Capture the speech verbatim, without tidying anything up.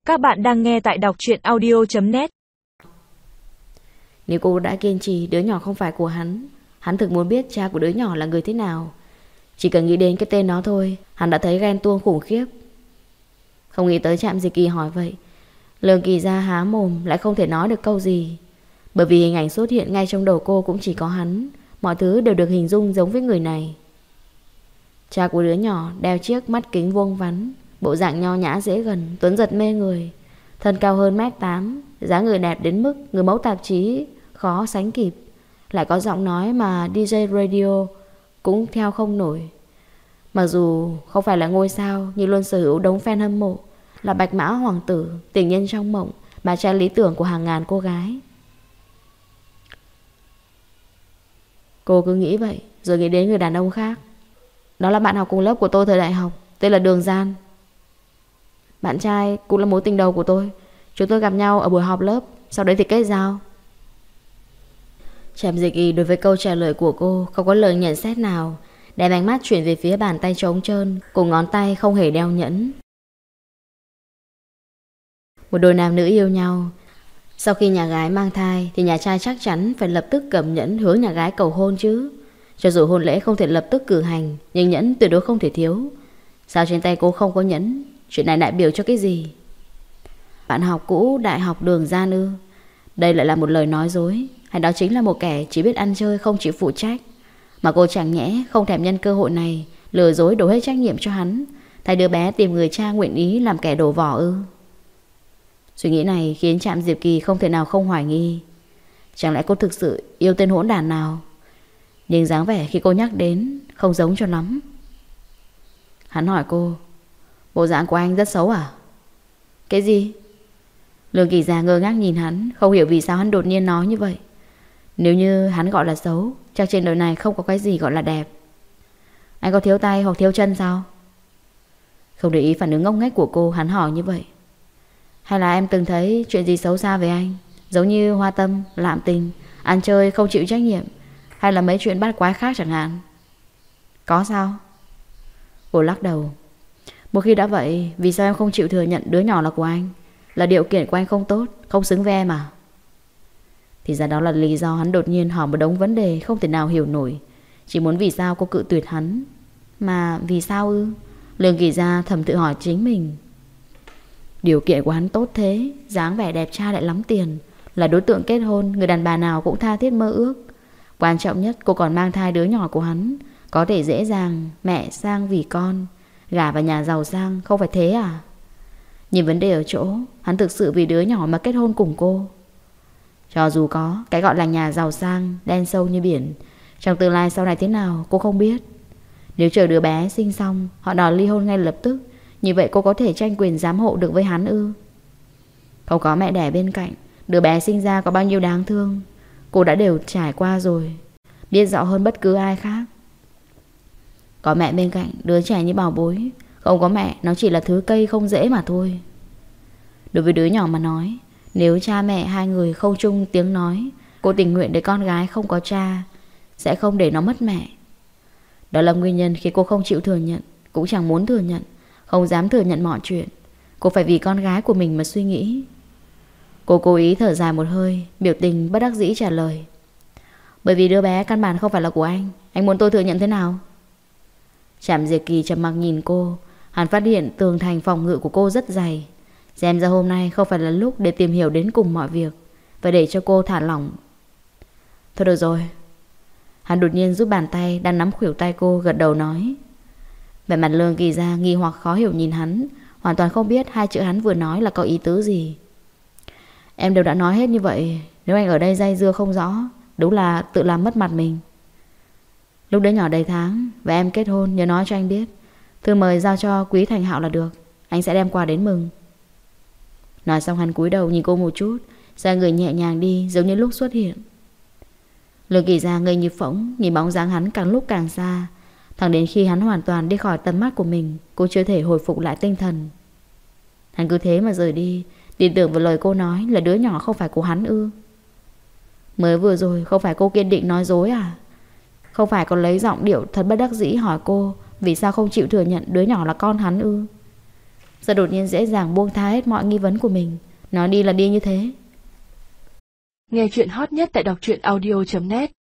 Các bạn đang nghe tại đọc truyện audio chấm net. Nếu cô đã kiên trì đứa nhỏ không phải của hắn, hắn thực muốn biết cha của đứa nhỏ là người thế nào. Chỉ cần nghĩ đến cái tên nó thôi, hắn đã thấy ghen tuông khủng khiếp. Không nghĩ tới Trạm Dịch Kỳ hỏi vậy, Lương Kỳ ra há mồm lại không thể nói được câu gì. Bởi vì hình ảnh xuất hiện ngay trong đầu cô cũng chỉ có hắn. Mọi thứ đều được hình dung giống với người này. Cha của đứa nhỏ đeo chiếc mắt kính vuông vắn, bộ dạng nho nhã dễ gần, tuấn giật mê người. Thân cao hơn mét tám, dáng người đẹp đến mức người mẫu tạp chí khó sánh kịp. Lại có giọng nói mà đê gi radio cũng theo không nổi. Mặc dù không phải là ngôi sao, nhưng luôn sở hữu đống fan hâm mộ, là bạch mã hoàng tử, tình nhân trong mộng, bà trai lý tưởng của hàng ngàn cô gái. Cô cứ nghĩ vậy, rồi nghĩ đến người đàn ông khác. Đó là bạn học cùng lớp của tôi thời đại học, tên là Đường Gian. Bạn trai cũng là mối tình đầu của tôi. Chúng tôi gặp nhau ở buổi họp lớp, sau đấy thì kết giao. Trạm Dịch Kỳ đối với câu trả lời của cô không có lời nhận xét nào, đem ánh mắt chuyển về phía bàn tay trống trơn, cùng ngón tay không hề đeo nhẫn. Một đôi nam nữ yêu nhau, sau khi nhà gái mang thai thì nhà trai chắc chắn phải lập tức cầm nhẫn hướng nhà gái cầu hôn chứ. Cho dù hôn lễ không thể lập tức cử hành, nhưng nhẫn tuyệt đối không thể thiếu. Sao trên tay cô không có nhẫn? Chuyện này đại biểu cho cái gì? Bạn học cũ đại học Đường Gian ư? Đây lại là một lời nói dối, hay đó chính là một kẻ chỉ biết ăn chơi không chịu phụ trách? Mà cô chẳng nhẽ không thèm nhân cơ hội này lừa dối đổ hết trách nhiệm cho hắn, thay đứa bé tìm người cha nguyện ý làm kẻ đổ vỏ ư? Suy nghĩ này khiến Trạm Diệp Kỳ không thể nào không hoài nghi. Chẳng lẽ cô thực sự yêu tên hỗn đản nào? Nhưng dáng vẻ khi cô nhắc đến không giống cho lắm. Hắn hỏi cô, bộ dạng của anh rất xấu à? Cái gì? Lương Kỳ Gia ngơ ngác nhìn hắn, không hiểu vì sao hắn đột nhiên nói như vậy. Nếu như hắn gọi là xấu, chắc trên đời này không có cái gì gọi là đẹp. Anh có thiếu tay hoặc thiếu chân sao? Không để ý phản ứng ngốc nghếch của cô, hắn hỏi như vậy. Hay là em từng thấy chuyện gì xấu xa về anh, giống như hoa tâm, lạm tình, ăn chơi không chịu trách nhiệm, hay là mấy chuyện bắt quái khác chẳng hạn? Có sao? Cô lắc đầu. Một khi đã vậy, vì sao em không chịu thừa nhận đứa nhỏ là của anh? Là điều kiện của anh không tốt, không xứng với em à? Thì ra đó là lý do hắn đột nhiên hỏi một đống vấn đề không thể nào hiểu nổi. Chỉ muốn vì sao cô cự tuyệt hắn. Mà vì sao ư? Lương Kỳ Gia thầm tự hỏi chính mình. Điều kiện của hắn tốt thế, dáng vẻ đẹp trai lại lắm tiền, là đối tượng kết hôn người đàn bà nào cũng tha thiết mơ ước. Quan trọng nhất, cô còn mang thai đứa nhỏ của hắn, có thể dễ dàng mẹ sang vì con, gả vào nhà giàu sang, không phải thế à? Nhưng vấn đề ở chỗ, hắn thực sự vì đứa nhỏ mà kết hôn cùng cô. Cho dù có, cái gọi là nhà giàu sang đen sâu như biển, trong tương lai sau này thế nào cô không biết. Nếu chờ đứa bé sinh xong, họ đòi ly hôn ngay lập tức, như vậy cô có thể tranh quyền giám hộ được với hắn ư? Không có mẹ đẻ bên cạnh, đứa bé sinh ra có bao nhiêu đáng thương, cô đã đều trải qua rồi, biết rõ hơn bất cứ ai khác. Có mẹ bên cạnh, đứa trẻ như bảo bối. Không có mẹ, nó chỉ là thứ cây không dễ mà thôi. Đối với đứa nhỏ mà nói, nếu cha mẹ hai người không chung tiếng nói, cô tình nguyện để con gái không có cha, sẽ không để nó mất mẹ. Đó là nguyên nhân khi cô không chịu thừa nhận, cũng chẳng muốn thừa nhận, không dám thừa nhận mọi chuyện. Cô phải vì con gái của mình mà suy nghĩ. Cô cố ý thở dài một hơi, biểu tình bất đắc dĩ trả lời. Bởi vì đứa bé căn bản không phải là của anh. Anh muốn tôi thừa nhận thế nào? Trạm Diệp Kỳ trầm mặc nhìn cô. Hắn phát hiện tường thành phòng ngự của cô rất dày. Xem ra hôm nay không phải là lúc để tìm hiểu đến cùng mọi việc, và để cho cô thả lỏng. Thôi được rồi. Hắn đột nhiên giúp bàn tay đang nắm khuỷu tay cô, gật đầu nói. Vẻ mặt Lương Kỳ Gia nghi hoặc khó hiểu nhìn hắn, hoàn toàn không biết hai chữ hắn vừa nói là có ý tứ gì. Em đều đã nói hết như vậy, nếu anh ở đây dây dưa không rõ, đúng là tự làm mất mặt mình. Lúc đứa nhỏ đầy tháng và em kết hôn, nhớ nói cho anh biết. Thư mời giao cho Quý Thành Hạo là được, anh sẽ đem quà đến mừng. Nói xong hắn cúi đầu nhìn cô một chút, xoay người nhẹ nhàng đi, giống như lúc xuất hiện. Lương Kỳ Gia ngây như phỗng, nhìn bóng dáng hắn càng lúc càng xa. Thẳng đến khi hắn hoàn toàn đi khỏi tầm mắt của mình, cô chưa thể hồi phục lại tinh thần. Hắn cứ thế mà rời đi, tin tưởng vào lời cô nói là đứa nhỏ không phải của hắn ư? Mới vừa rồi không phải cô kiên định nói dối à? Không phải còn lấy giọng điệu thật bất đắc dĩ hỏi cô vì sao không chịu thừa nhận đứa nhỏ là con hắn ư? Sao đột nhiên dễ dàng buông tha hết mọi nghi vấn của mình? Nói đi là đi như thế. Nghe chuyện hot nhất tại đọc truyện audio chấm net.